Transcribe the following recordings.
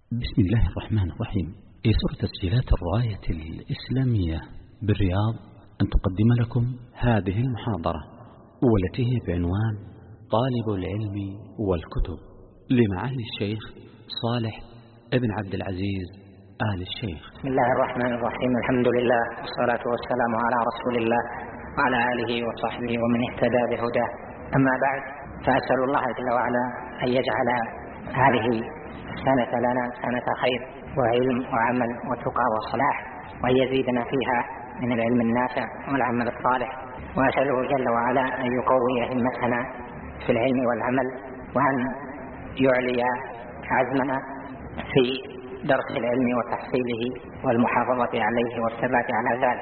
بسم الله الرحمن الرحيم. يسر تسجيلات الراية الإسلامية بالرياض أن تقدم لكم هذه المحاضرة، والتي هي بعنوان طالب العلم والكتب لمعالي الشيخ صالح ابن عبد العزيز آل الشيخ. بسم الله الرحمن الرحيم. الحمد لله والصلاة والسلام على رسول الله وعلى آله وصحبه ومن اهتدى بهداه. أما بعد، فأسأل الله جل وعلا أن يجعل هذه السنة لنا سنة خير وعلم وعمل وتقى وصلاح، وأن يزيدنا فيها من العلم النافع والعمل الصالح. وأسأله جل وعلا أن يقوي همتنا في العلم والعمل، وأن يعلي عزمنا في درس العلم وتحصيله والمحافظة عليه والثبات على ذلك.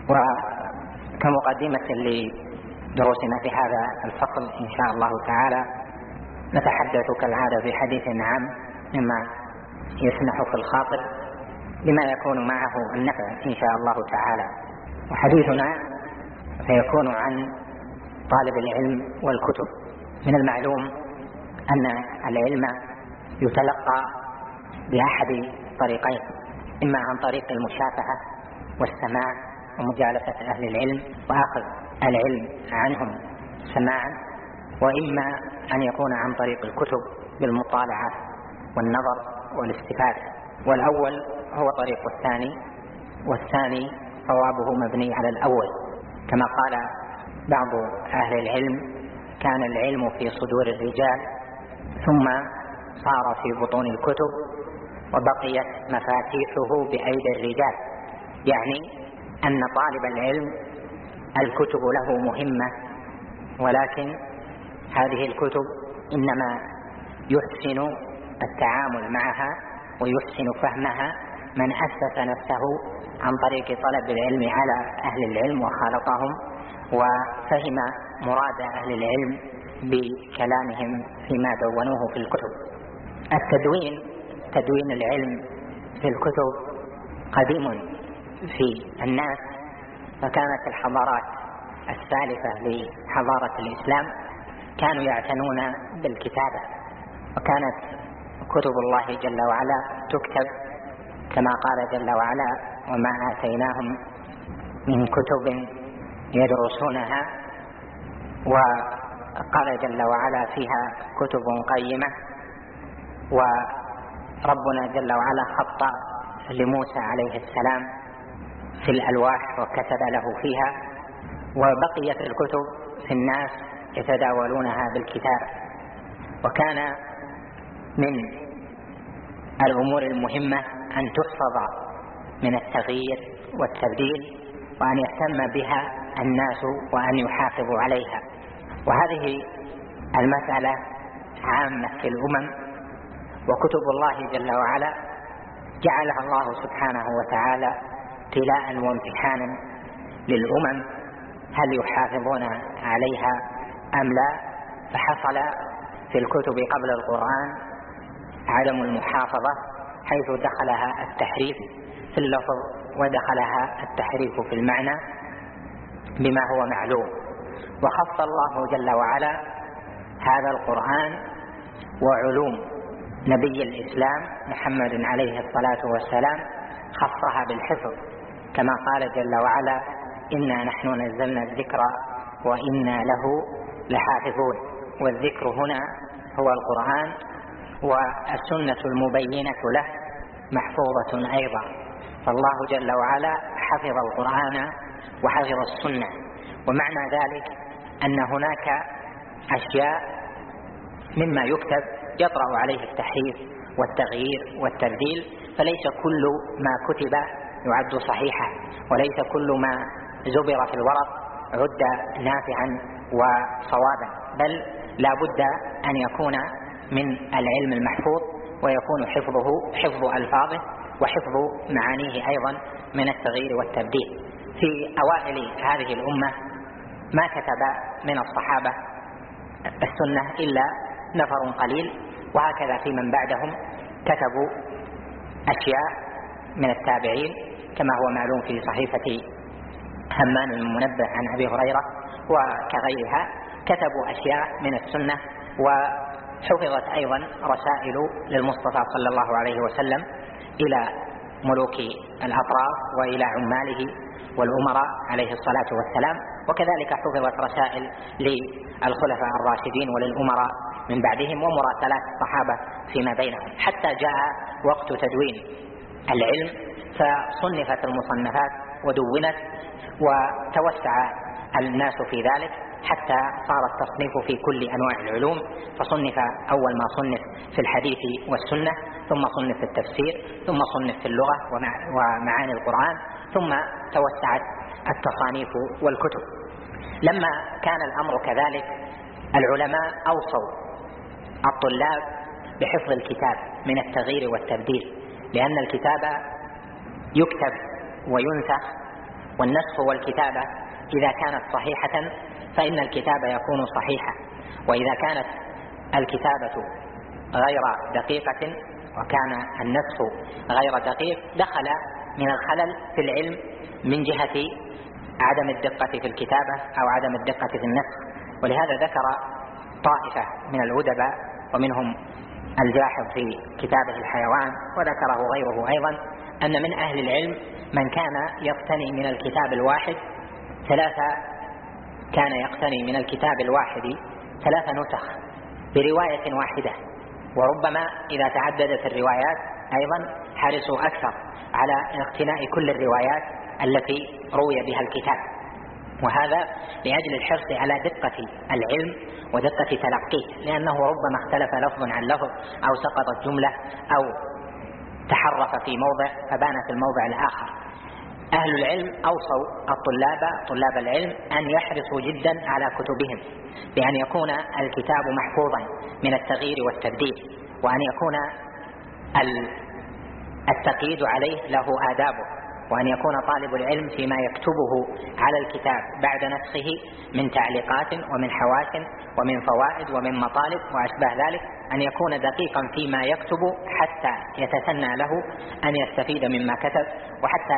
وكمقدمة لدروسنا في هذا الفصل إن شاء الله تعالى، نتحدث كالعادة في حديث عام مما يسمح في الخاطر بما يكون معه النفع إن شاء الله تعالى. وحديثنا سيكون عن طالب العلم والكتب. من المعلوم أن العلم يتلقى بأحد طريقين: إما عن طريق المشافهة والسماع ومجالسة أهل العلم وأخذ العلم عنهم سماعا، وإما أن يكون عن طريق الكتب بالمطالعة والنظر والاستفادة. والأول هو طريق الثاني، والثاني صوابه مبني على الأول. كما قال بعض أهل العلم: كان العلم في صدور الرجال ثم صار في بطون الكتب وبقيت مفاتيحه بأيدي الرجال. يعني أن طالب العلم الكتب له مهمة، ولكن هذه الكتب إنما يحسن التعامل معها ويحسن فهمها من أسس نفسه عن طريق طلب العلم على أهل العلم وخالطهم، وفهم مراد أهل العلم بكلامهم فيما دونوه في الكتب. تدوين العلم في الكتب قديم في الناس، فكانت الحضارات السالفة لحضارة الإسلام كانوا يعتنون بالكتابة، وكانت كتب الله جل وعلا تكتب كما قال جل وعلا: وما آتيناهم من كتب يدرسونها. وقال جل وعلا فيها: كتب قيمة. وربنا جل وعلا خط لموسى عليه السلام في الألواح وكتب له فيها، وبقيت الكتب في الناس يتداولونها بالكتاب. وكان من الأمور المهمة أن تحفظ من التغيير والتبديل، وأن يهتم بها الناس وأن يحافظوا عليها. وهذه المسألة عامة في الأمم، وكتب الله جل وعلا جعلها الله سبحانه وتعالى ابتلاء وامتحانا للأمم، هل يحافظون عليها أم لا؟ فحصل في الكتب قبل القرآن عدم المحافظة، حيث دخلها التحريف في اللفظ ودخلها التحريف في المعنى بما هو معلوم. وخص الله جل وعلا هذا القرآن وعلوم نبي الإسلام محمد عليه الصلاة والسلام، خصها بالحفظ، كما قال جل وعلا: إنا نحن نزلنا الذكر وإنا له لحافظون. والذكر هنا هو القرآن، والسنة المبينة له محفوظة أيضا. فالله جل وعلا حفظ القرآن وحفظ السنة. ومعنى ذلك أن هناك أشياء مما يكتب يطرأ عليه التحريف والتغيير والتبديل، فليس كل ما كتب يعد صحيحا، وليس كل ما زبر في الورق عد نافعا وصوابا، بل لا بد أن يكون من العلم المحفوظ، ويكون حفظ ألفاظه وحفظ معانيه أيضا من التغيير والتبديل. في أوائل هذه الأمة ما كتب من الصحابة السنة إلا نفر قليل، وهكذا في من بعدهم كتبوا أشياء من التابعين، كما هو معلوم في صحيفة همام المنبه عن أبي هريرة وكغيرها، كتبوا أشياء من السنة حفظت أيضا رسائل للمصطفى صلى الله عليه وسلم إلى ملوك الأطراف وإلى عماله والأمراء عليه الصلاة والسلام، وكذلك حفظت رسائل للخلفاء الراشدين وللأمراء من بعدهم ومراسلات الصحابة فيما بينهم، حتى جاء وقت تدوين العلم فصنفت المصنفات ودونت وتوسع الناس في ذلك حتى صار التصنيف في كل أنواع العلوم، فصنف أول ما صنف في الحديث والسنة، ثم صنف في التفسير، ثم صنف في اللغة ومعاني القرآن، ثم توسعت التصانيف والكتب. لما كان الأمر كذلك العلماء أوصوا الطلاب بحفظ الكتاب من التغيير والتبديل، لأن الكتاب يكتب وينسخ، والنسخ والكتابة إذا كانت صحيحة فإن الكتاب يكون صحيحا، وإذا كانت الكتابة غير دقيقة وكان النسخ غير دقيق دخل من الخلل في العلم من جهة عدم الدقة في الكتابة أو عدم الدقة في النسخ. ولهذا ذكر طائفة من الأدباء ومنهم الجاحظ في كتابه الحيوان وذكره غيره أيضا أن من أهل العلم من كان يقتني من الكتاب الواحد ثلاث نسخ برواية واحدة، وربما إذا تعددت الروايات أيضا حرصوا أكثر على اقتناء كل الروايات التي روي بها الكتاب، وهذا لأجل الحرص على دقة العلم ودقة تلقيه، لأنه ربما اختلف لفظ عن لفظ أو سقطت جملة أو تحرف في موضع فبان في الموضع الآخر. أهل العلم أوصوا طلاب العلم أن يحرصوا جدا على كتبهم بأن يكون الكتاب محفوظا من التغيير والتبديل، وأن يكون التقييد عليه له آدابه، وأن يكون طالب العلم فيما يكتبه على الكتاب بعد نسخه من تعليقات ومن حواش ومن فوائد ومن مطالب وأشباه ذلك أن يكون دقيقا فيما يكتب حتى يتسنى له أن يستفيد مما كتب، وحتى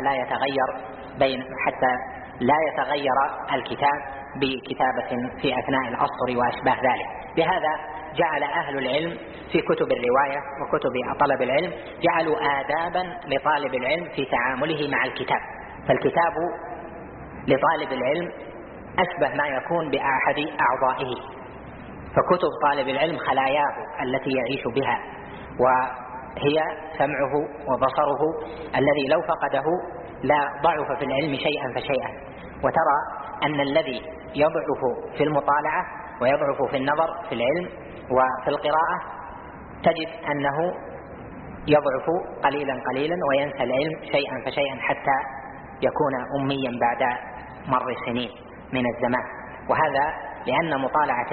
لا يتغير الكتاب بكتابة في أثناء الأسطر وأشباه ذلك. بهذا جعل أهل العلم في كتب الرواية وكتب طلب العلم جعلوا آدابا لطالب العلم في تعامله مع الكتاب، فالكتاب لطالب العلم أشبه ما يكون بأحد أعضائه، فكتب طالب العلم خلاياه التي يعيش بها، وهي سمعه وبصره الذي لو فقده لا ضعف في العلم شيئا فشيئا. وترى أن الذي يضعف في المطالعة ويضعف في النظر في العلم وفي القراءة تجد أنه يضعف قليلا قليلا وينسى العلم شيئا فشيئا حتى يكون أميا بعد مر سنين من الزمان، وهذا لأن مطالعة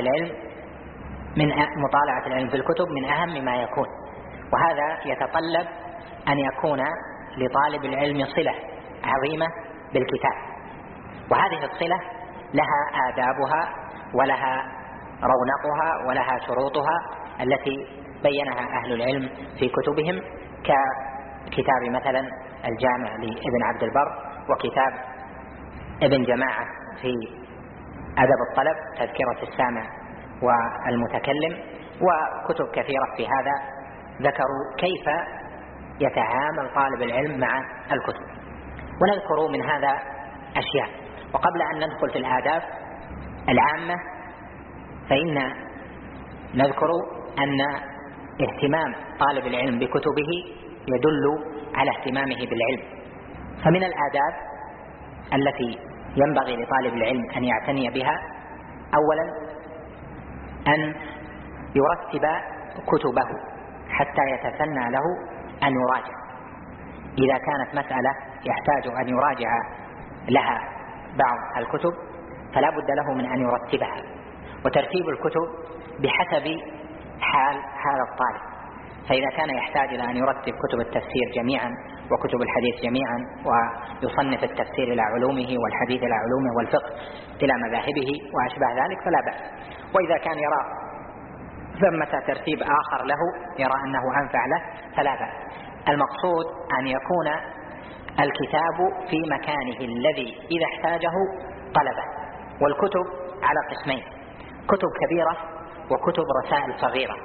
العلم في الكتب من أهم ما يكون، وهذا يتطلب أن يكون لطالب العلم صلة عظيمة بالكتاب، وهذه الصلة لها آدابها ولها رونقها ولها شروطها التي بينها أهل العلم في كتبهم، ككتاب مثلا الجامع لابن عبد البر، وكتاب ابن جماعة في أدب الطلب تذكرة السامع والمتكلم، وكتب كثيرة في هذا ذكروا كيف يتعامل طالب العلم مع الكتب. ونذكر من هذا أشياء. وقبل أن ندخل في الآداب العامة فإن نذكر أن اهتمام طالب العلم بكتبه يدل على اهتمامه بالعلم. فمن الآداب التي ينبغي لطالب العلم أن يعتني بها أولا أن يرتب كتبه حتى يتسنى له أن يراجع. إذا كانت مسألة يحتاج أن يراجع لها بعض الكتب فلا بد له من أن يرتبها، وترتيب الكتب بحسب حال الطالب. فإذا كان يحتاج إلى أن يرتب كتب التفسير جميعا وكتب الحديث جميعا ويصنف التفسير إلى علومه والحديث إلى علومه والفقه إلى مذاهبه وأشباه ذلك فلا بأس. وإذا كان يرى ثمة ترتيب آخر له يرى أنه أنفع له فلا بأس. المقصود أن يكون الكتاب في مكانه الذي إذا احتاجه طلبه. والكتب على قسمين: كتب كبيرة وكتب رسائل صغيرة.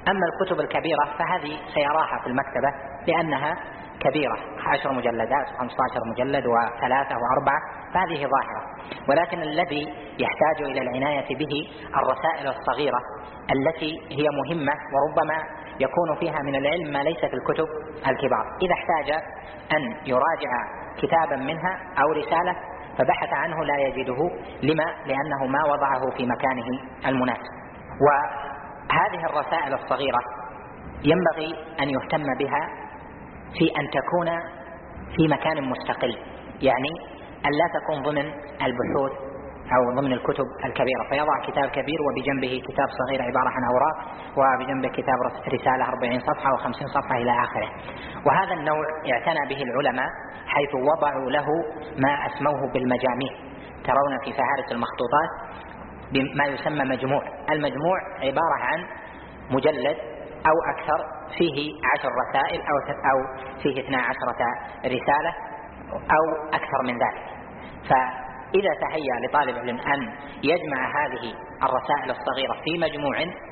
أما الكتب الكبيرة فهذه سيراها في المكتبة لأنها كبيرة، 10 مجلدات و15 مجلد و3 و4، فهذه ظاهرة. ولكن الذي يحتاج إلى العناية به الرسائل الصغيرة التي هي مهمة وربما يكون فيها من العلم ما ليس في الكتب الكبار. إذا احتاج أن يراجع كتابا منها أو رسالة فبحث عنه لا يجده، لأنه ما وضعه في مكانه المناسب. وهذه الرسائل الصغيرة ينبغي أن يهتم بها في أن تكون في مكان مستقل، يعني أن لا تكون ضمن البحوث أو ضمن الكتب الكبيرة، فيضع كتاب كبير وبجنبه كتاب صغير عبارة عن أوراق، وبجنبه كتاب رسالة 40 صفحة و50 صفحة إلى آخره. وهذا النوع اعتنى به العلماء حيث وضعوا له ما أسموه بالمجاميع. ترون في فهارس المخطوطات بما يسمى مجموع. المجموع عبارة عن مجلد أو أكثر فيه 10 رسائل أو فيه 12 رسالة أو أكثر من ذلك. فإذا تهيأ لطالب علم أن يجمع هذه الرسائل الصغيرة في مجموع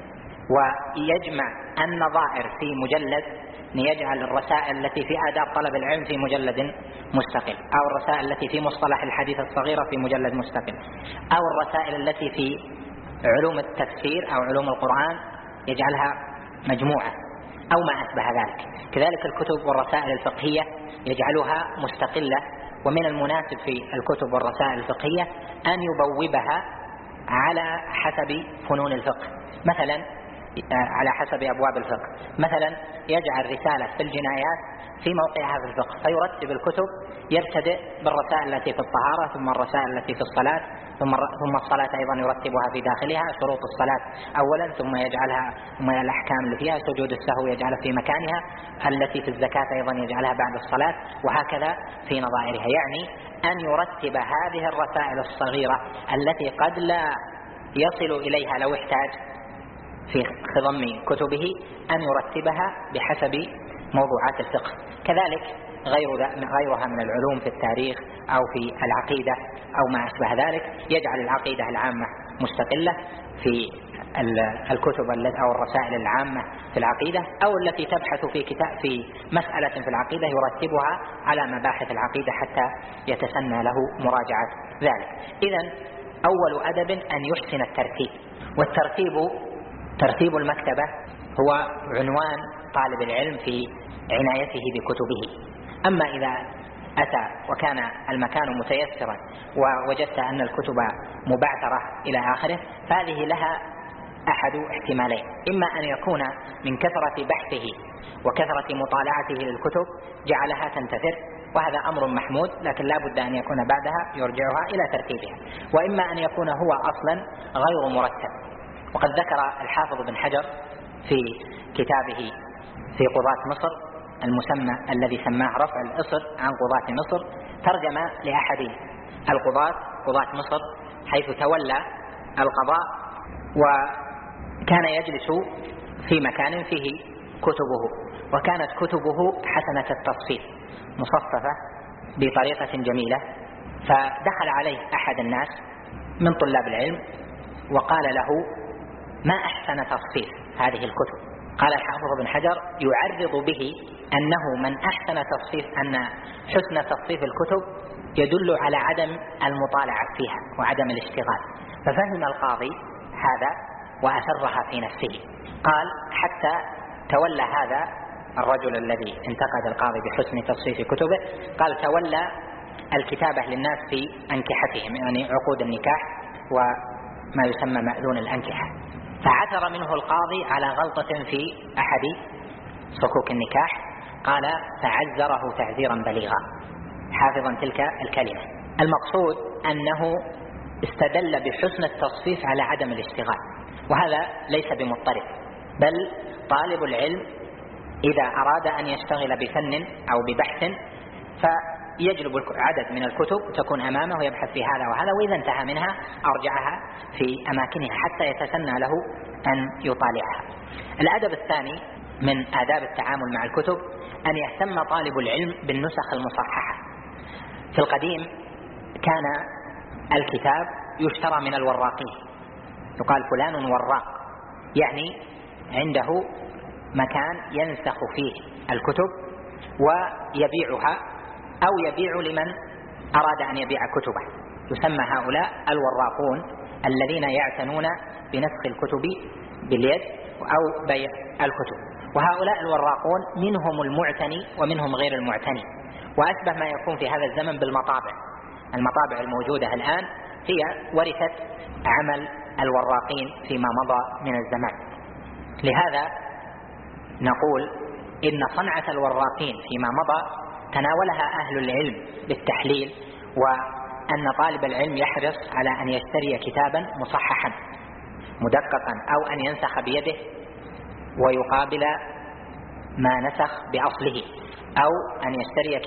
ويجمع النظائر في مجلد، يجعل الرسائل التي في آداب طلب العلم في مجلد مستقل، أو الرسائل التي في مصطلح الحديث الصغيرة في مجلد مستقل، أو الرسائل التي في علوم التفسير أو علوم القرآن يجعلها مجموعة أو ما أشبه ذلك. كذلك الكتب والرسائل الفقهية يجعلها مستقلة. ومن المناسب في الكتب والرسائل الفقهية أن يبوبها على حسب فنون الفقه، مثلا على حسب أبواب الفقه. مثلا يجعل رسالة في الجنايات في موقعها في الفقه، فيرتب الكتب، يبتدئ بالرسائل التي في الطهارة، ثم الرسائل التي في الصلاة، ثم الصلاة أيضا يرتبها في داخلها، شروط الصلاة أولا، ثم يجعلها الأحكام اللي فيها، سجود السهو يجعلها في مكانها، التي في الزكاة أيضا يجعلها بعد الصلاة، وهكذا في نظائرها. يعني أن يرتب هذه الرسائل الصغيرة التي قد لا يصل إليها لو احتاج في خضم كتبه، أن يرتبها بحسب موضوعات الفقه. كذلك غيرها من العلوم في التاريخ أو في العقيدة أو ما أشبه ذلك، يجعل العقيدة العامة مستقلة في الكتب أو الرسائل العامة في العقيدة، أو التي تبحث في مسألة في العقيدة يرتبها على مباحث العقيدة حتى يتسنى له مراجعة ذلك. إذن أول أدب أن يحسن الترتيب، ترتيب المكتبة هو عنوان طالب العلم في عنايته بكتبه. أما إذا أتى وكان المكان متيسرا ووجدت أن الكتب مبعثرة إلى آخره، فهذه لها أحد احتمالين: إما أن يكون من كثرة بحثه وكثرة مطالعته للكتب جعلها تنتثر، وهذا أمر محمود، لكن لا بد أن يكون بعدها يرجعها إلى ترتيبها. وإما أن يكون هو أصلا غير مرتب. وقد ذكر الحافظ بن حجر في كتابه في قضاة مصر المسمى الذي سماه رفع الإصر عن قضاة مصر، ترجم لأحد القضاة قضاة مصر حيث تولى القضاء، وكان يجلس في مكان فيه كتبه، وكانت كتبه حسنة التصفيف مصففة بطريقة جميلة. فدخل عليه أحد الناس من طلاب العلم وقال له: ما أحسن تصفيف هذه الكتب؟ قال الحافظ بن حجر يعرض به أنه من أحسن تصفيف، أن حسن تصفيف الكتب يدل على عدم المطالعة فيها وعدم الاشتغال. ففهم القاضي هذا وأسرها في نفسه. قال حتى تولى هذا الرجل الذي انتقد القاضي بحسن تصفيف كتبه، قال تولى الكتابة للناس في أنكحتهم، يعني عقود النكاح وما يسمى مأذون الأنكحة. فعثر منه القاضي على غلطة في أحد صكوك النكاح، قال فعذره تعذيرا بليغا حافظا تلك الكلمة. المقصود أنه استدل بحسن التصفيف على عدم الاشتغال، وهذا ليس بمضطرب، بل طالب العلم إذا أراد أن يشتغل بفن أو ببحث فيجلب عدد من الكتب تكون أمامه ويبحث في هذا وهذا، وإذا انتهى منها أرجعها في أماكنها حتى يتسنى له أن يطالعها. الأدب الثاني من آداب التعامل مع الكتب أن يهتم طالب العلم بالنسخ المصححة. في القديم كان الكتاب يشترى من الوراقين، يقال فلان وراق، يعني عنده مكان ينسخ فيه الكتب ويبيعها أو يبيع لمن أراد أن يبيع كتبه. يسمى هؤلاء الوراقون الذين يعتنون بنسخ الكتب باليد أو بيع الكتب. وهؤلاء الوراقون منهم المعتني ومنهم غير المعتني، وأشبه ما يكون في هذا الزمن بالمطابع. المطابع الموجودة الآن هي ورثت عمل الوراقين فيما مضى من الزمان. لهذا نقول إن صنعة الوراقين فيما مضى تناولها أهل العلم بالتحليل، وأن طالب العلم يحرص على أن يشتري كتابا مصححا مدققا أو أن ينسخ بيده ويقابل ما نسخ بأصله، أو أن يشتري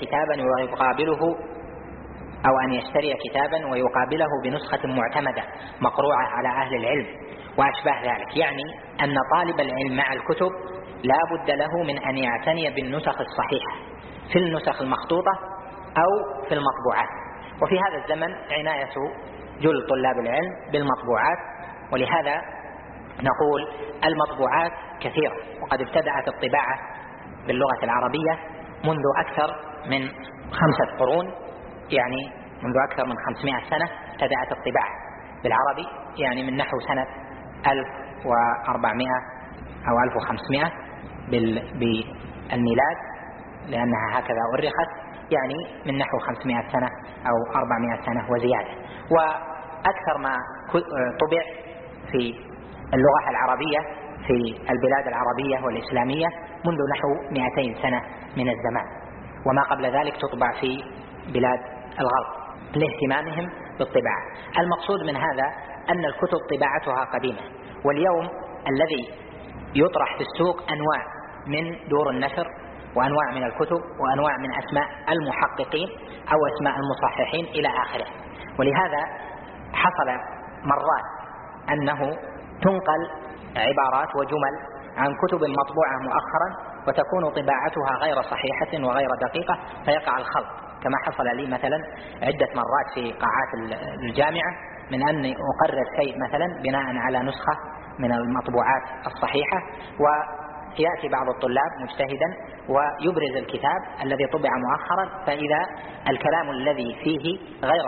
كتابا ويقابله بنسخة معتمدة مقروعة على أهل العلم وأشباه ذلك. يعني أن طالب العلم مع الكتب لا بد له من أن يعتني بالنسخ الصحيحة في النسخ المخطوطة أو في المطبوعات. وفي هذا الزمن عناية جل طلاب العلم بالمطبوعات، ولهذا نقول المطبوعات كثيرة، وقد ابتدأت الطباعة باللغة العربية منذ أكثر من 5 قرون، يعني منذ أكثر من 500 سنة ابتدأت الطباعة بالعربي، يعني من نحو سنة 1400 أو 1500 بالميلاد، لأنها هكذا أرخت، يعني من نحو 500 سنة أو 400 سنة وزيادة. وأكثر ما طبع في اللغة العربية في البلاد العربية والإسلامية منذ نحو 200 سنة من الزمان، وما قبل ذلك تطبع في بلاد الغرب لاهتمامهم بالطباعة. المقصود من هذا أن الكتب طباعتها قديمة، واليوم الذي يطرح في السوق أنواع من دور النشر وأنواع من الكتب وأنواع من أسماء المحققين أو أسماء المصححين إلى آخره. ولهذا حصل مرات أنه تنقل عبارات وجمل عن كتب مطبوعة مؤخرا وتكون طباعتها غير صحيحة وغير دقيقة فيقع الخلط، كما حصل لي مثلا عدة مرات في قاعات الجامعة من أن أقرر شيء مثلا بناء على نسخة من المطبوعات الصحيحة، ويأتي بعض الطلاب مجتهدا ويبرز الكتاب الذي طبع مؤخرا فإذا الكلام الذي فيه غير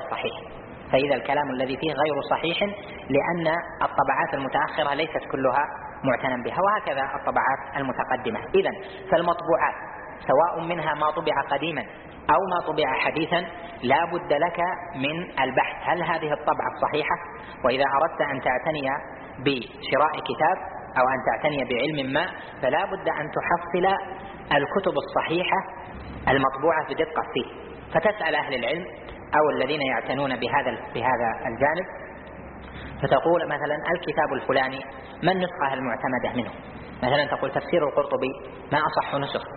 صحيح، لأن الطبعات المتأخرة ليست كلها معتنى بها، وهكذا الطبعات المتقدمة. إذن فالمطبوعات سواء منها ما طبع قديما أو ما طبع حديثا لا بد لك من البحث هل هذه الطبعة صحيحة. وإذا أردت أن تعتني بشراء كتاب أو أن تعتني بعلم ما فلا بد أن تحصل الكتب الصحيحة المطبوعة بدقة فيه، فتسأل أهل العلم أو الذين يعتنون بهذا الجانب، فتقول مثلا الكتاب الفلاني ما النسخة المعتمدة منه؟ مثلا تقول تفسير القرطبي ما أصح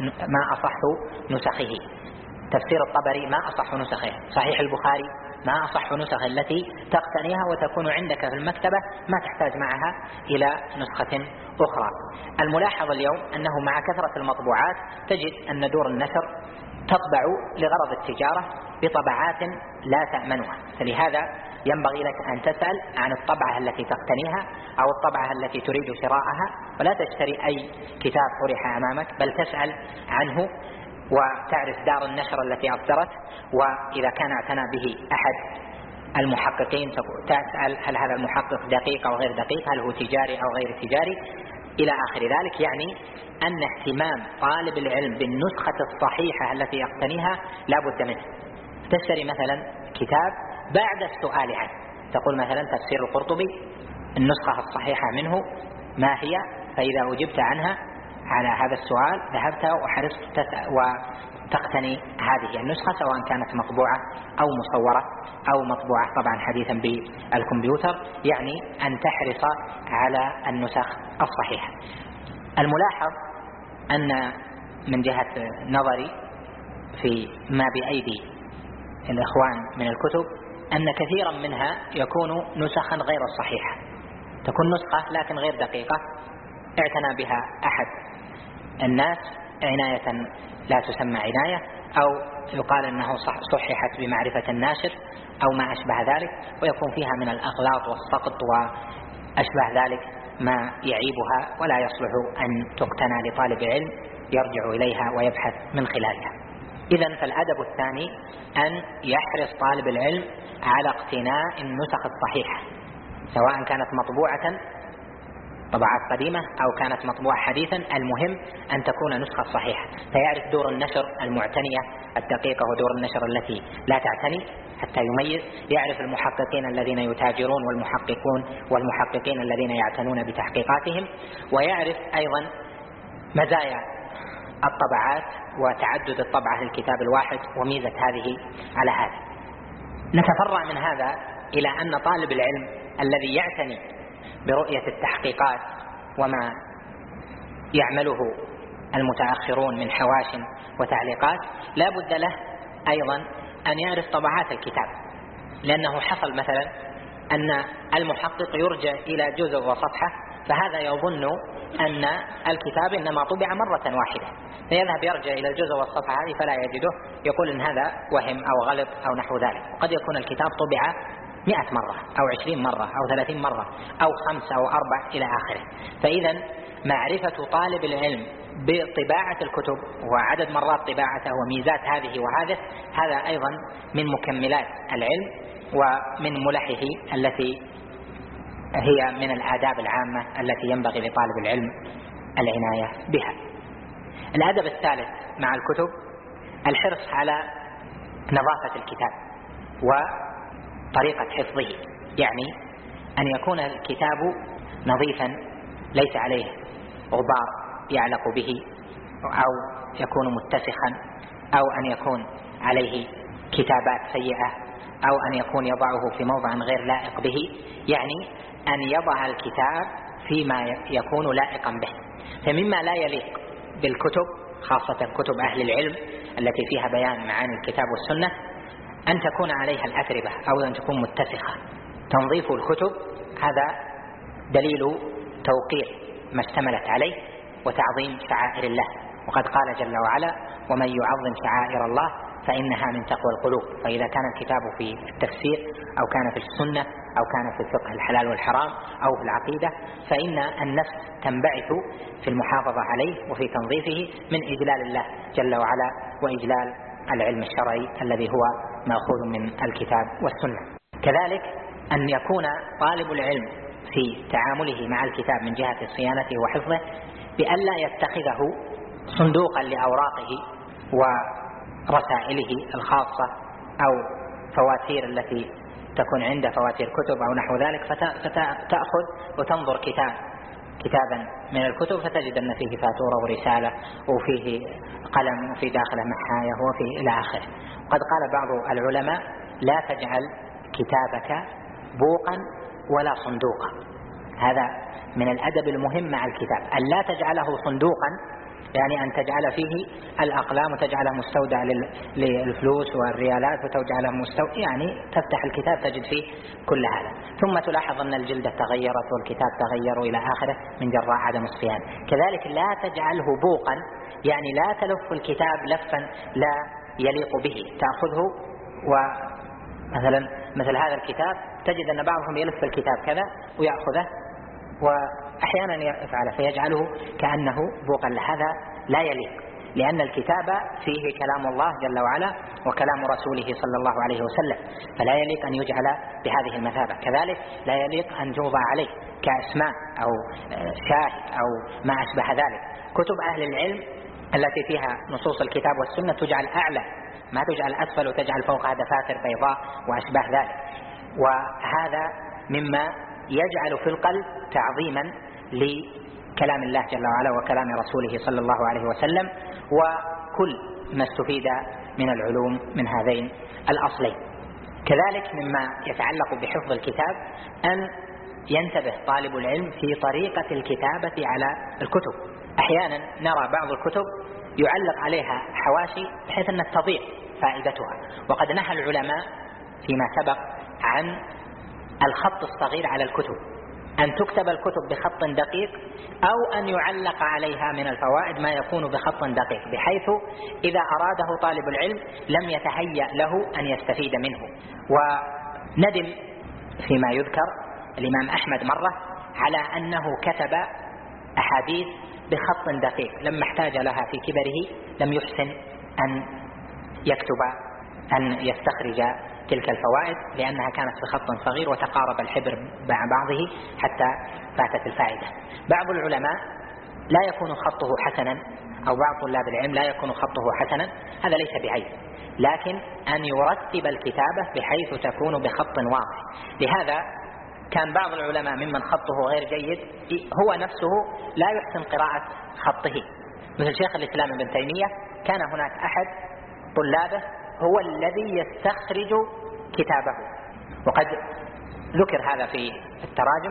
نسخه، تفسير الطبري ما أصح نسخه، صحيح البخاري ما أصح نسخه التي تقتنيها وتكون عندك في المكتبة ما تحتاج معها إلى نسخة أخرى. الملاحظ اليوم أنه مع كثرة المطبوعات تجد أن دور النشر تطبع لغرض التجارة بطبعات لا تأمنها، فلهذا ينبغي لك أن تسأل عن الطبعة التي تقتنيها أو الطبعة التي تريد شراءها، ولا تشتري أي كتاب طرح أمامك، بل تسأل عنه وتعرف دار النشر التي أصدرت، وإذا كان اعتنى به أحد المحققين تسأل هل هذا المحقق دقيق أو غير دقيق، هل هو تجاري أو غير تجاري إلى آخر ذلك. يعني أن اهتمام طالب العلم بالنسخة الصحيحة التي يقتنيها لا بد منه. تشتري مثلا كتاب بعد السؤال عنه، تقول مثلا تفسير القرطبي النسخة الصحيحة منه ما هي، فإذا أجبت عنها على هذا السؤال ذهبت وحرصت وتقتني هذه النسخة سواء كانت مطبوعة أو مصورة أو مطبوعة طبعا حديثا بالكمبيوتر، يعني أن تحرص على النسخ الصحيحة. الملاحظ أن من جهة نظري في ما بأيدي الإخوان من الكتب أن كثيرا منها يكون نسخا غير صحيحة، تكون نسخة لكن غير دقيقة اعتنى بها أحد الناس عناية لا تسمى عناية، أو يقال أنه صححت بمعرفة الناشر أو ما أشبه ذلك، ويكون فيها من الأغلاط والسقط وأشبه ذلك ما يعيبها ولا يصلح أن تقتنى لطالب علم يرجع إليها ويبحث من خلالها. إذن فالأدب الثاني أن يحرص طالب العلم على اقتناء النسخ الصحيحة، سواء كانت مطبوعة طبعات قديمة أو كانت مطبوعة حديثا، المهم أن تكون نسخة صحيحة، فيعرف دور النشر المعتنية الدقيقة ودور النشر التي لا تعتني حتى يميز، يعرف المحققين الذين يتاجرون والمحققين الذين يعتنون بتحقيقاتهم، ويعرف أيضا مزايا الطبعات وتعدد الطبعة للكتاب الواحد وميزة هذه على هذا. نتفرع من هذا إلى أن طالب العلم الذي يعتني برؤية التحقيقات وما يعمله المتأخرون من حواش وتعليقات لا بد له أيضا أن يعرف طبعات الكتاب، لأنه حصل مثلا أن المحقق يرجع إلى جزء وصفحة، فهذا يظن أن الكتاب إنما طبع مرة واحدة، فيذهب يرجع إلى الجزء والصفحة هذه فلا يجده، يقول إن هذا وهم أو غلط أو نحو ذلك. وقد يكون الكتاب طبع 100 مرة أو 20 مرة أو 30 مرة أو 5 أو 4 إلى آخره. فإذا معرفة طالب العلم بطباعة الكتب وعدد مرات طباعته وميزات هذه وهذه، هذا أيضا من مكملات العلم ومن ملحه التي هي من الآداب العامة التي ينبغي لطالب العلم العناية بها. الأدب الثالث مع الكتب الحرص على نظافة الكتاب وطريقة حفظه، يعني أن يكون الكتاب نظيفا ليس عليه غبار يعلق به أو يكون متسخا أو أن يكون عليه كتابات سيئة أو أن يكون يضعه في موضع غير لائق به، يعني أن يضع الكتاب فيما يكون لائقا به. فمما لا يليق بالكتب خاصة كتب أهل العلم التي فيها بيان معاني الكتاب والسنة أن تكون عليها الأتربة أو أن تكون متسخة. تنظيف الكتب هذا دليل توقير ما اشتملت عليه وتعظيم شعائر الله، وقد قال جل وعلا: ومن يعظم شعائر الله فإنها من تقوى القلوب. فإذا كان الكتاب في التفسير أو كان في السنة أو كان في فقه الحلال والحرام أو في العقيدة، فإن النفس تنبعث في المحافظة عليه وفي تنظيفه من إجلال الله جل وعلا وإجلال العلم الشرعي الذي هو مأخوذ من الكتاب والسنة. كذلك أن يكون طالب العلم في تعامله مع الكتاب من جهة صيانته وحفظه بألا يتخذه صندوقا لأوراقه ورسائله الخاصة أو فواتير التي تكون عنده فواتير كتب أو نحو ذلك، فتأخذ وتنظر كتابا من الكتب فتجد أن فيه فاتورة ورسالة وفيه قلم وفي داخله محاية وفي إلى آخره. قد قال بعض العلماء: لا تجعل كتابك بوقا ولا صندوقا. هذا من الأدب المهم مع الكتاب، أن لا تجعله صندوقا، يعني أن تجعل فيه الأقلام وتجعله مستودع للفلوس والريالات وتجعله مستودع، يعني تفتح الكتاب تجد فيه كل هذا. ثم تلاحظ أن الجلدة تغيرت والكتاب تغير إلى آخره من جراء عدم الصيانة. كذلك لا تجعله بوقا، يعني لا تلف الكتاب لفا لا يليق به، تأخذه ومثلا مثل هذا الكتاب تجد أن بعضهم يلف الكتاب كذا ويأخذه وأحيانا يفعله فيجعله كأنه بوقا. هذا لا يليق، لأن الكتاب فيه كلام الله جل وعلا وكلام رسوله صلى الله عليه وسلم، فلا يليق أن يجعل بهذه المثابة. كذلك لا يليق أن توضع عليه كأسماء أو شاهد أو ما أشبه ذلك. كتب أهل العلم التي فيها نصوص الكتاب والسنة تجعل أعلى، ما تجعل أسفل وتجعل فوقها دفاتر بيضاء وأشبه ذلك، وهذا مما يجعل في القلب تعظيما لكلام الله جل وعلا وكلام رسوله صلى الله عليه وسلم وكل ما استفيد من العلوم من هذين الأصلين. كذلك مما يتعلق بحفظ الكتاب أن ينتبه طالب العلم في طريقة الكتابة على الكتب. أحيانا نرى بعض الكتب يعلق عليها حواشي بحيث أن تضيع فائدتها، وقد نهى العلماء فيما سبق عن الخط الصغير على الكتب، أن تكتب الكتب بخط دقيق أو أن يعلق عليها من الفوائد ما يكون بخط دقيق، بحيث إذا أراده طالب العلم لم يتهيأ له أن يستفيد منه. وندم فيما يذكر الإمام أحمد مرة على أنه كتب أحاديث بخط دقيق، لما احتاج لها في كبره لم يحسن أن يستخرج تلك الفوائد، لأنها كانت بخط صغير وتقارب الحبر مع بعضه حتى فاتت الفائدة. بعض العلماء لا يكون خطه حسنا، أو بعض طلاب العلم لا يكون خطه حسنا، هذا ليس بعيب، لكن أن يرتب الكتابة بحيث تكون بخط واضح. لهذا كان بعض العلماء ممن خطه غير جيد هو نفسه لا يحسن قراءة خطه، مثل شيخ الإسلام ابن تيمية. كان هناك أحد طلابه هو الذي يستخرج كتابه، وقد ذكر هذا في التراجم،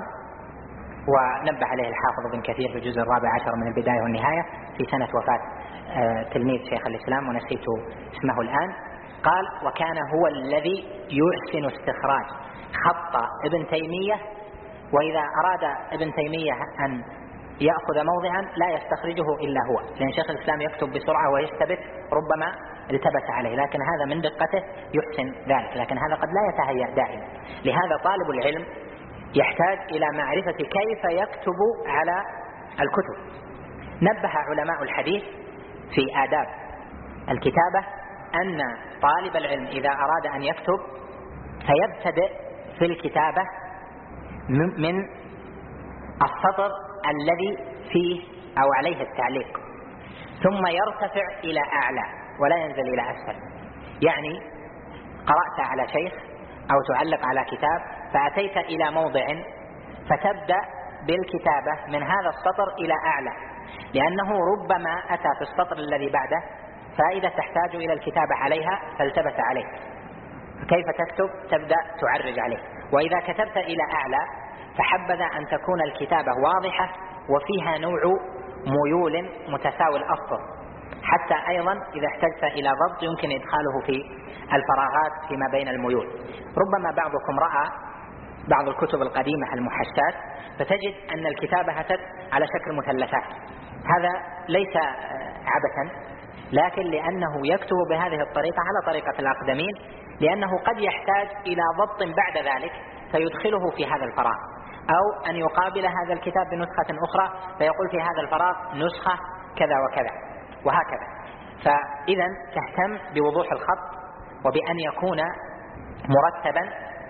ونبه عليه الحافظ ابن كثير في الجزء 14 من البداية والنهاية في سنة وفاة تلميذ شيخ الإسلام ونسيت اسمه الآن. قال: وكان هو الذي يحسن استخراج خط ابن تيمية، وإذا أراد ابن تيمية أن يأخذ موضعا لا يستخرجه إلا هو، لأن شيخ الإسلام يكتب بسرعة ويستبت ربما التبس عليه، لكن هذا من دقته يحسن ذلك، لكن هذا قد لا يتهيأ دائما. لهذا طالب العلم يحتاج إلى معرفة كيف يكتب على الكتب. نبه علماء الحديث في آداب الكتابة أن طالب العلم إذا أراد أن يكتب فيبتدئ في الكتابة من السطر الذي فيه أو عليه التعليق، ثم يرتفع إلى أعلى ولا ينزل إلى أسفل. يعني قرأت على شيخ أو تعلق على كتاب فأتيت إلى موضع فتبدأ بالكتابة من هذا السطر إلى أعلى، لأنه ربما أتى في السطر الذي بعده فإذا تحتاج إلى الكتابة عليها فالتبس عليه، فكيف تكتب؟ تبدأ تعرج عليه. وإذا كتبت إلى أعلى فحبذا أن تكون الكتابة واضحة وفيها نوع ميول متساوي الأسطر، حتى أيضا إذا احتجت إلى ضبط يمكن إدخاله في الفراغات فيما بين الميول. ربما بعضكم رأى بعض الكتب القديمة المحشات فتجد أن الكتابة أتت على شكل مثلثات، هذا ليس عبثا، لكن لأنه يكتب بهذه الطريقة على طريقة الأقدمين، لأنه قد يحتاج إلى ضبط بعد ذلك فيدخله في هذا الفراغ، أو أن يقابل هذا الكتاب بنسخة أخرى فيقول في هذا الفراغ نسخة كذا وكذا وهكذا. فإذا تهتم بوضوح الخط وبأن يكون مرتبا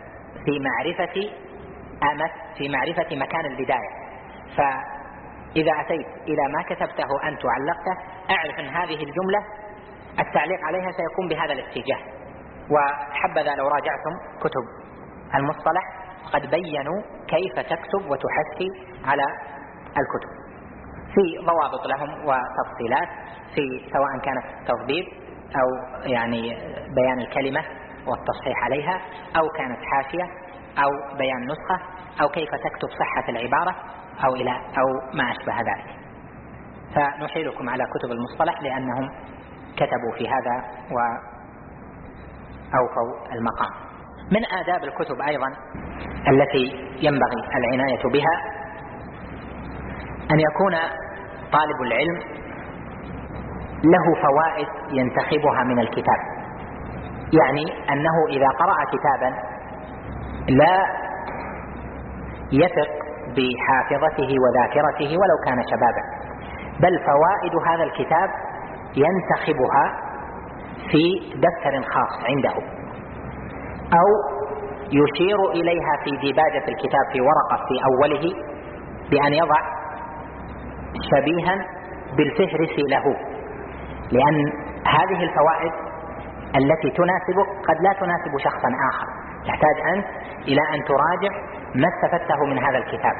في معرفة مكان البداية. فإذا أتيت إلى ما كتبته أنت وعلقته أعرف أن هذه الجملة التعليق عليها سيكون بهذا الاتجاه. وحبذا لو راجعتم كتب المصطلح قد بيّنوا كيف تكتب وتحثي على الكتب في ضوابط لهم وتفصيلات، في سواء كانت تضبيط أو يعني بيان الكلمة والتصحيح عليها، أو كانت حاشية أو بيان نسخة، أو كيف تكتب صحة العبارة أو ما أشبه ذلك. فنحيلكم على كتب المصطلح لأنهم كتبوا في هذا وأوفوا المقام. من آداب الكتب أيضا التي ينبغي العناية بها أن يكون طالب العلم له فوائد ينتخبها من الكتاب، يعني أنه إذا قرأ كتابا لا يثق بحافظته وذاكرته ولو كان شبابا، بل فوائد هذا الكتاب ينتخبها في دفتر خاص عنده، أو يشير إليها في ديباجة الكتاب في ورقة في أوله بأن يضع شبيها بالفهرس له، لأن هذه الفوائد التي تناسبك قد لا تناسب شخصا آخر، تحتاج أنت إلى أن تراجع ما استفدته من هذا الكتاب.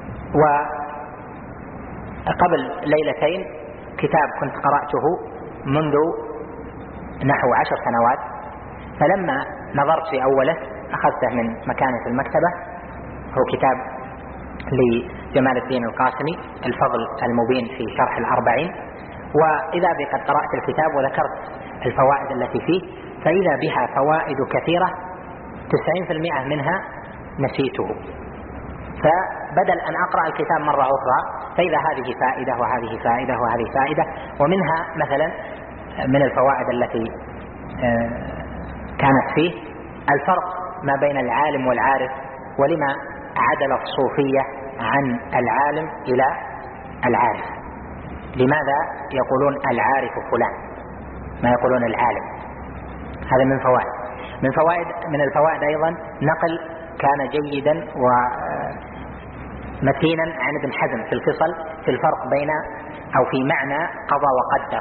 وقبل ليلتين كتاب كنت قرأته منذ نحو 10 سنوات، فلما نظرت في أوله أخذته من مكانة المكتبة، هو كتاب لجمال الدين القاسمي الفضل المبين في شرح الأربعين، وإذا بي قد قرأت الكتاب وذكرت الفوائد التي فيه فإذا بها فوائد كثيرة 90% منها نسيته، فبدل أن أقرأ الكتاب مرة أخرى فإذا هذه فائدة وهذه فائدة وهذه فائدة. ومنها مثلا من الفوائد التي كانت فيه الفرق ما بين العالم والعارف، ولما عدل الصوفية عن العالم إلى العارف. لماذا يقولون العارف فلان ما يقولون العالم؟ هذا من الفوائد أيضا نقل كان جيدا ومتينا عن ابن حزم في الفصل في الفرق بين أو في معنى قضى وقدر.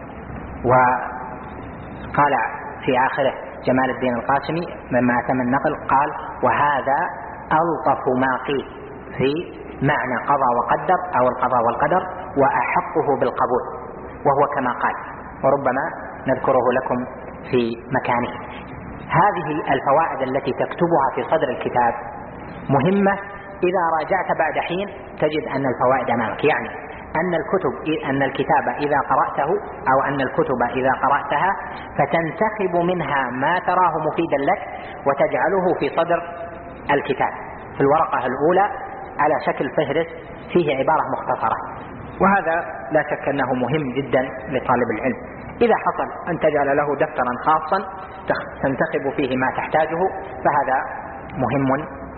وقال في آخره جمال الدين القاسمي مما أتم النقل قال: وهذا ألطف ما قيل في معنى قضى وقدر أو القضاء والقدر وأحقه بالقبول، وهو كما قال، وربما نذكره لكم في مكانه. هذه الفوائد التي تكتبها في صدر الكتاب مهمة، إذا راجعت بعد حين تجد أن الفوائد أمامك، يعني أن الكتاب إذا قرأته أو أن الكتب إذا قرأتها فتنتخب منها ما تراه مفيدا لك وتجعله في صدر الكتاب في الورقة الأولى على شكل فهرس فيه عبارة مختصرة. وهذا لا شك أنه مهم جدا لطالب العلم. إذا حصل أن تجعل له دفترا خاصا تنتخب فيه ما تحتاجه فهذا مهم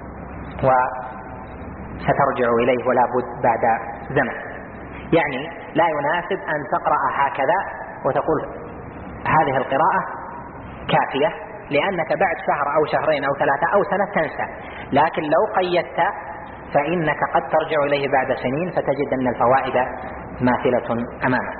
وسترجع إليه ولا بد بعد زمن. يعني لا يناسب أن تقرأ هكذا وتقول هذه القراءة كافية، لأنك بعد شهر أو شهرين أو 3 أو سنة تنسى. لكن لو قيدت فإنك قد ترجع إليه بعد سنين فتجد أن الفوائد ماثلة أمامك.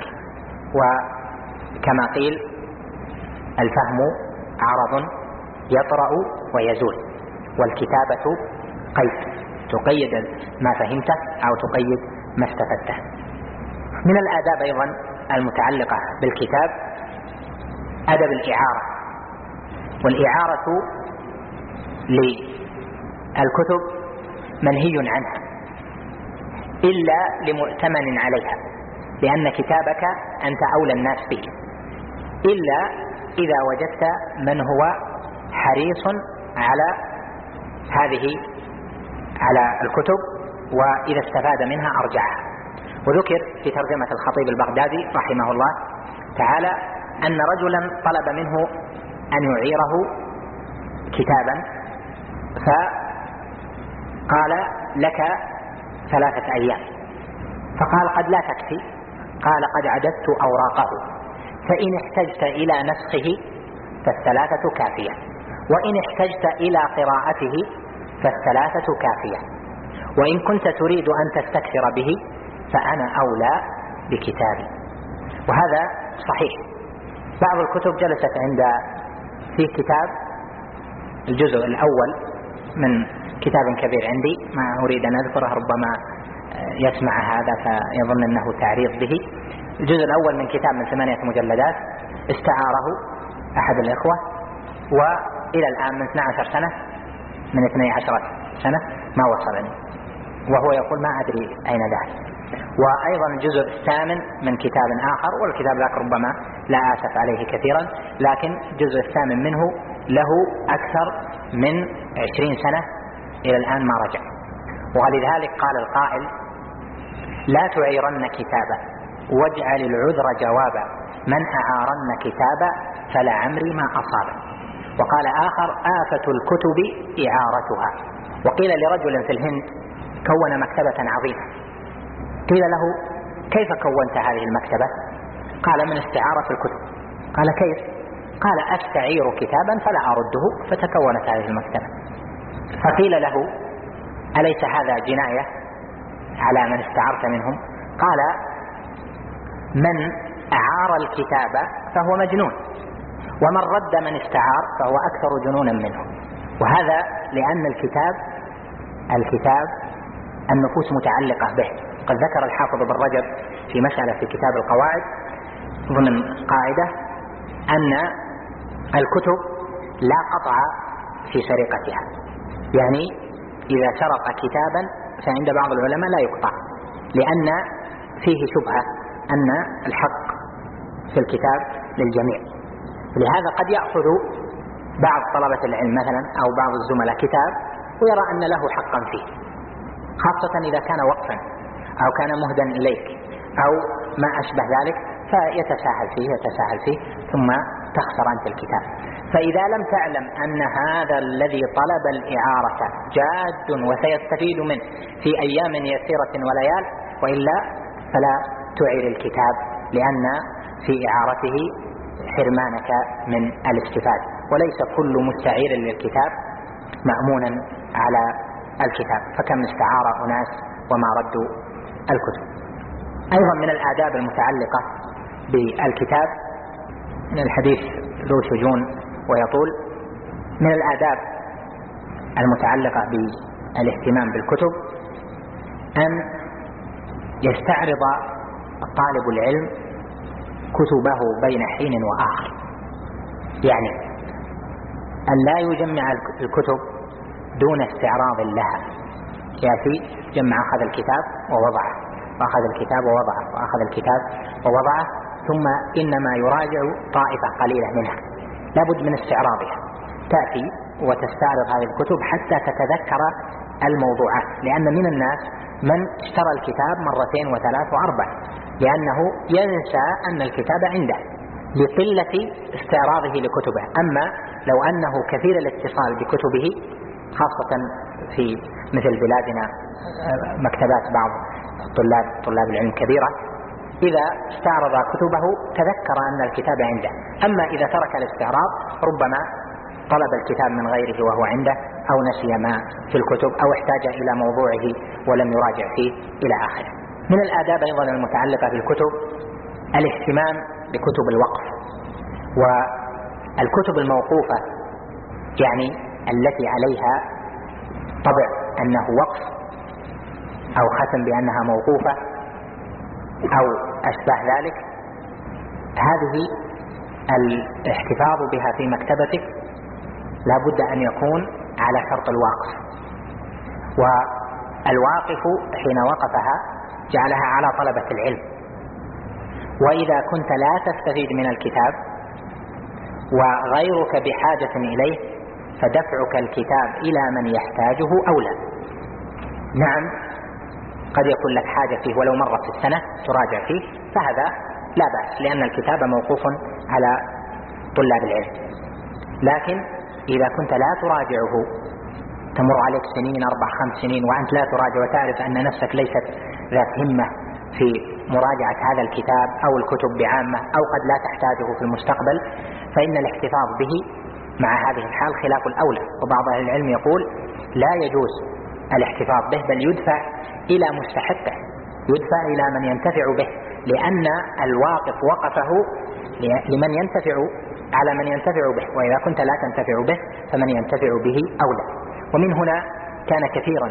وكما قيل: الفهم عرض يطرأ ويزول، والكتابة قيد، تقيد ما فهمته أو تقيد ما استفدته. من الآداب أيضا المتعلقة بالكتاب أدب الإعارة. والإعارة للكتب منهي عنها إلا لمؤتمن عليها، لأن كتابك أنت أولى الناس به، إلا إذا وجدت من هو حريص على الكتب وإذا استفاد منها أرجعها. وذكر في ترجمة الخطيب البغدادي رحمه الله تعالى أن رجلا طلب منه أن يعيره كتابا، فقال: لك 3 أيام. فقال: قد لا تكفي. قال: قد عددت أوراقه، فإن احتجت إلى نسخه فال3 كافية، وإن احتجت إلى قراءته فال3 كافية، وإن كنت تريد أن تستكثر به فأنا أولى بكتابي. وهذا صحيح. بعض الكتب جلست في كتاب الجزء الأول من كتاب كبير عندي ما أريد أن أذكره، ربما يسمع هذا فيظن أنه تعريض به. الجزء الأول من كتاب من 8 مجلدات استعاره أحد الإخوة، وإلى الآن من 12 سنة من 12 سنة ما وصلني، وهو يقول ما أدري أين ذهب. وأيضا الجزء الثامن من كتاب آخر، والكتاب ذاك ربما لا آسف عليه كثيرا، لكن الجزء الثامن منه له أكثر من 20 سنة إلى الآن ما رجع. ولذلك قال القائل: لا تعيرن كتابا واجعل العذر جوابا، من أعارن كتابا فلعمري ما أصاب. وقال آخر: آفة الكتب إعارتها. وقيل لرجل في الهند كون مكتبة عظيمة، قيل له: كيف كونت هذه المكتبة؟ قال: من استعارة الكتب. قال: كيف؟ قال: أستعير كتابا فلا أرده فتكونت هذه المكتبة. فقيل له: أليس هذا جناية على من استعرت منهم؟ قال: من أعار الكتاب فهو مجنون، ومن رد من استعار فهو أكثر جنونا منه. وهذا لأن الكتاب النفوس متعلقة به. قد ذكر الحافظ بن رجب في مسألة في كتاب القواعد ضمن قاعدة أن الكتب لا قطع في سرقتها، يعني إذا سرق كتابا فعند بعض العلماء لا يقطع، لأن فيه شبهة أن الحق في الكتاب للجميع. لهذا قد يأخذ بعض طلبة العلم مثلا أو بعض الزملاء كتاب ويرى أن له حقا فيه، خاصة إذا كان وقفا أو كان مهدا إليك أو ما أشبه ذلك، فيتساهل فيه ثم تخسر أنت الكتاب. فإذا لم تعلم أن هذا الذي طلب الإعارة جاد وسيستفيد منه في أيام يسيرة وليال، وإلا فلا تعير الكتاب، لأن في إعارته حرمانك من الاستفادة، وليس كل مستعير للكتاب مأمونا على الكتاب، فكم استعار أناس وما ردوا الكتب. أيضا من الآداب المتعلقة بالكتاب، من الحديث ذو شجون ويطول، من الآداب المتعلقة بالاهتمام بالكتب أن يستعرض طالب العلم كتبه بين حين وآخر، يعني أن لا يجمع الكتب دون استعراض لها، يأتي جمع أخذ الكتاب ووضعه وأخذ الكتاب ووضعه وأخذ الكتاب ووضعه، ثم إنما يراجع طائفة قليلة منها، لابد من استعراضها. تأتي وتستعرض هذه الكتب حتى تتذكر الموضوعات، لأن من الناس من اشترى الكتاب مرتين وثلاث وأربع، لأنه ينسى أن الكتاب عنده لقلة استعراضه لكتبه. أما لو أنه كثير الاتصال بكتبه، خاصة في مثل بلادنا مكتبات بعض طلاب العلم كبيرة، إذا استعرض كتبه تذكر أن الكتاب عنده. أما إذا ترك الاستعراض ربما طلب الكتاب من غيره وهو عنده، أو نسي ما في الكتب، أو احتاج إلى موضوعه ولم يراجع فيه إلى آخره. من الآداب أيضا المتعلقة بالكتب الاهتمام بكتب الوقف والكتب الموقوفة، يعني التي عليها طبع أنه وقف أو ختم بأنها موقوفة أو أشبه ذلك. هذه الاحتفاظ بها في مكتبتك لا بد أن يكون على شرط الواقف، والواقف حين وقفها جعلها على طلبة العلم، وإذا كنت لا تستفيد من الكتاب وغيرك بحاجة إليه فدفعك الكتاب إلى من يحتاجه أولى. نعم قد يكون لك حاجة فيه ولو مرة في السنة تراجع فيه، فهذا لا بأس، لأن الكتاب موقوف على طلاب العلم. لكن إذا كنت لا تراجعه، تمر عليك سنين 4-5 سنين وأنت لا تراجع، وتعرف أن نفسك ليست ذات همة في مراجعة هذا الكتاب أو الكتب بعامة، أو قد لا تحتاجه في المستقبل، فإن الاحتفاظ به مع هذه الحال خلاف الأولى. وبعض أهل العلم يقول لا يجوز الاحتفاظ به، بل يدفع إلى مستحقه، يدفع إلى من ينتفع به، لأن الواقف وقفه لمن ينتفع على من ينتفع به، وإذا كنت لا تنتفع به فمن ينتفع به أولى. ومن هنا كان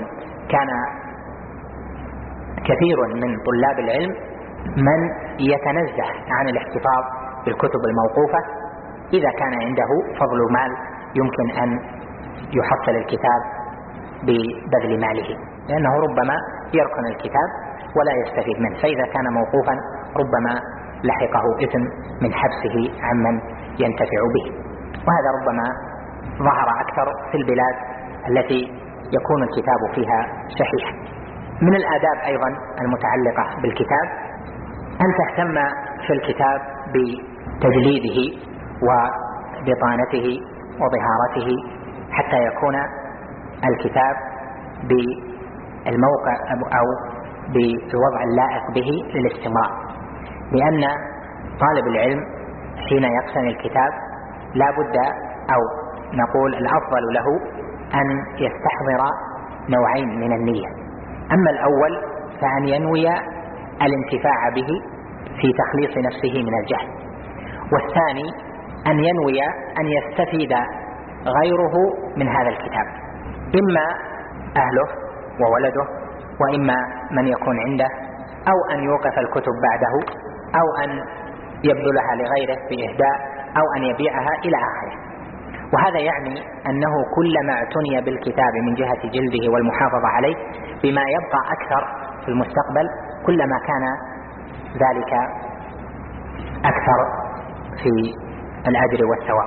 كثير من طلاب العلم من يتنزه عن الاحتفاظ بالكتب الموقوفة إذا كان عنده فضل مال يمكن أن يحصل الكتاب ببذل ماله، لأنه ربما يركن الكتاب ولا يستفيد منه، فإذا كان موقوفا ربما لحقه إثم من حبسه عمن ينتفع به. وهذا ربما ظهر أكثر في البلاد التي يكون الكتاب فيها شحيحا. من الآداب أيضا المتعلقة بالكتاب أن تهتم في الكتاب بتجليده وبطانته وظهارته، حتى يكون الكتاب بالموقع أو بالوضع اللائق به للاستمرار، لأن طالب العلم حين يقتني الكتاب لا بد، أو نقول الأفضل له أن يستحضر نوعين من النية. أما الأول فأن ينوي الانتفاع به في تخليص نفسه من الجهل، والثاني أن ينوي أن يستفيد غيره من هذا الكتاب، إما أهله وولده، وإما من يكون عنده، أو أن يوقف الكتب بعده، أو أن يبذلها لغيره بإهداء، أو أن يبيعها إلى آخره. وهذا يعني أنه كلما اعتني بالكتاب من جهة جلده والمحافظة عليه بما يبقى أكثر في المستقبل، كلما كان ذلك أكثر في الأجر والثواب.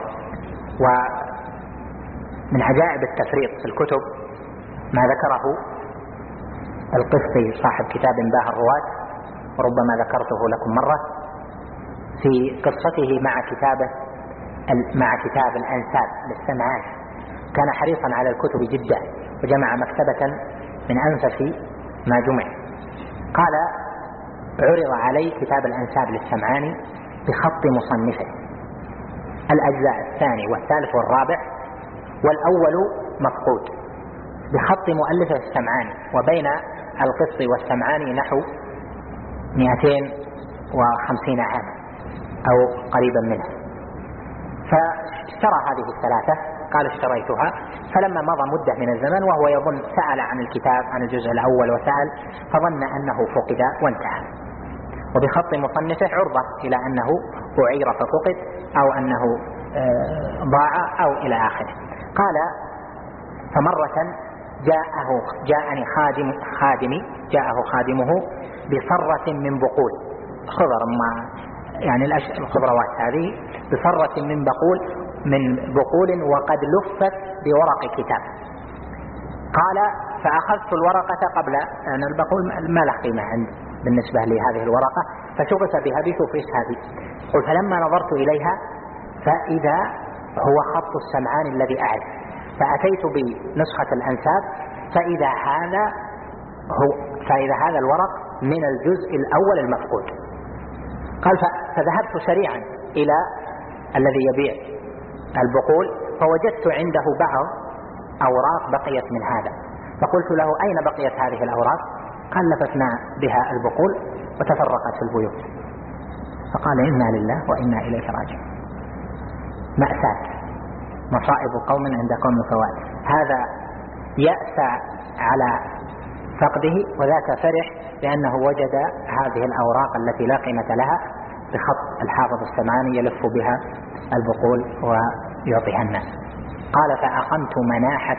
ومن عجائب التفريط في الكتب ما ذكره القسطي صاحب كتاب انباه الرواة، وربما ذكرته لكم مرة، في قصته مع كتابه مع كتاب الأنساب للسمعاني. كان حريصا على الكتب جدا وجمع مكتبة من أنفس ما جمع. قال: عرض علي كتاب الأنساب للسمعاني بخط مصنفه، الأجزاء الثاني والثالث والرابع، والأول مفقود، بخط مؤلفه السمعاني، وبين القسط والسمعاني نحو 250 عاما أو قريبا منه. فاشترى هذه الثلاثة، قال: اشتريتها. فلما مضى مدة من الزمن وهو يظن، سأل عن الكتاب عن الجزء الأول وسأل، فظن أنه فقد وانتهى. وبخط مصنفه عرضة إلى أنه أعير ففقد، أو أنه ضاع، أو إلى آخره. قال: فمرة جاءني جاءه خادمه بصرة من بقول، خضر ما يعني الخضروات هذه، بصرة من بقول وقد لفت بورق كتاب. قال: فأخذت الورقة قبل أن البقول ما له قيمة بالنسبة لهذه الورقة، فشغف بها بتفرسها. قل: فلما نظرت إليها فإذا هو خط السمعاني الذي أعرف، فأتيت بنسخة الأنساب فإذا هذا الورق من الجزء الأول المفقود. قال: فذهبت سريعا إلى الذي يبيع البقول، فوجدت عنده بعض أوراق بقيت من هذا، فقلت له: أين بقيت هذه الأوراق؟ قال: لففنا بها البقول وتفرقت في البيوت. فقال: إنا لله وإنا إليه راجعون. مأساة، مصائب قوم عند قوم فوات. هذا يأسى على فقده، وذاك فرح لأنه وجد هذه الأوراق التي لا قيمة لها بخط الحافظ السمعاني يلف بها البقول ويعطيها الناس. قال: فأقمت مناحة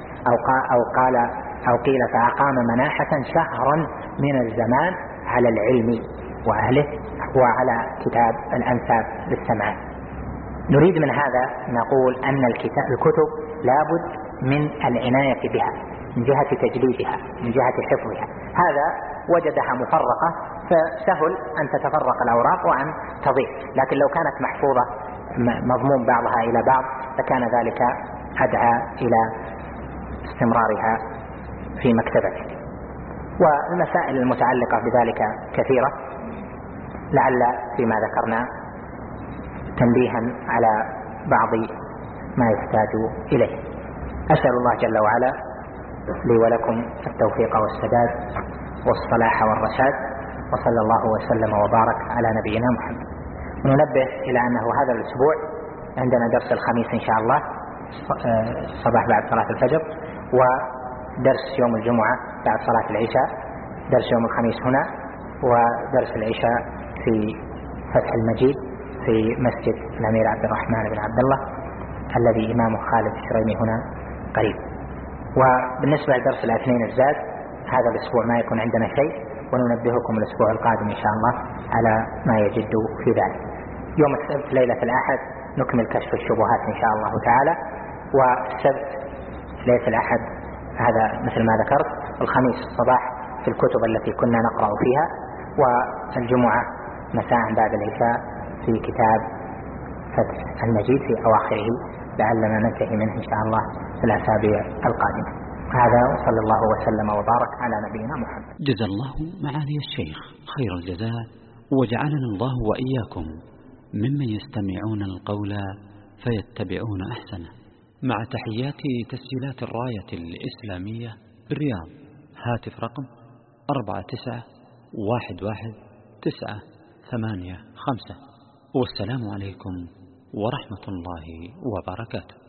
أو قيل فأقام مناحة شهرا من الزمان على العلم وأهله وعلى كتاب الأنساب للسمعاني. نريد من هذا نقول أن الكتب لابد من العناية بها من جهة تجليدها، من جهة حفظها. هذا وجدها مفرقة فسهل أن تتفرق الأوراق وأن تضيع، لكن لو كانت محفوظة مضمون بعضها إلى بعض لكان ذلك أدعى إلى استمرارها في مكتبته. والمسائل المتعلقة بذلك كثيرة، لعل فيما ذكرنا تنبيها على بعض ما يحتاج إليه. أسأل الله جل وعلا لي ولكم التوفيق والسداد والصلاح والرشاد، وصلى الله وسلم وبارك على نبينا محمد. وننبه إلى أنه هذا الأسبوع عندنا درس الخميس إن شاء الله صباح بعد صلاة الفجر، ودرس يوم الجمعة بعد صلاة العشاء، درس يوم الخميس هنا، ودرس العشاء في فتح المجيد في مسجد الأمير عبد الرحمن بن عبد الله الذي إمامه خالد الشريمي هنا قريب. وبالنسبة لدرس الاثنين الزاد هذا الأسبوع ما يكون عندنا شيء، وننبهكم الأسبوع القادم إن شاء الله على ما يجد في ذلك. يوم السبت ليلة الأحد نكمل كشف الشبهات إن شاء الله تعالى، والسبت ليلة الأحد هذا مثل ما ذكرت، الخميس الصباح في الكتب التي كنا نقرأ فيها، والجمعة مساء بعد العشاء في كتاب فتح المجيد في أواخره، لعلنا ننتهي منه إن شاء الله في الأسابيع القادمة. هذا وصلى الله وسلم وبارك على نبينا محمد. جزا الله معالي الشيخ خير الجزاء، وجعلنا الله وإياكم ممن يستمعون القول فيتبعون أحسنه. مع تحيات تسجيلات الراية الإسلامية بالرياض، هاتف رقم 49111985. والسلام عليكم ورحمة الله وبركاته.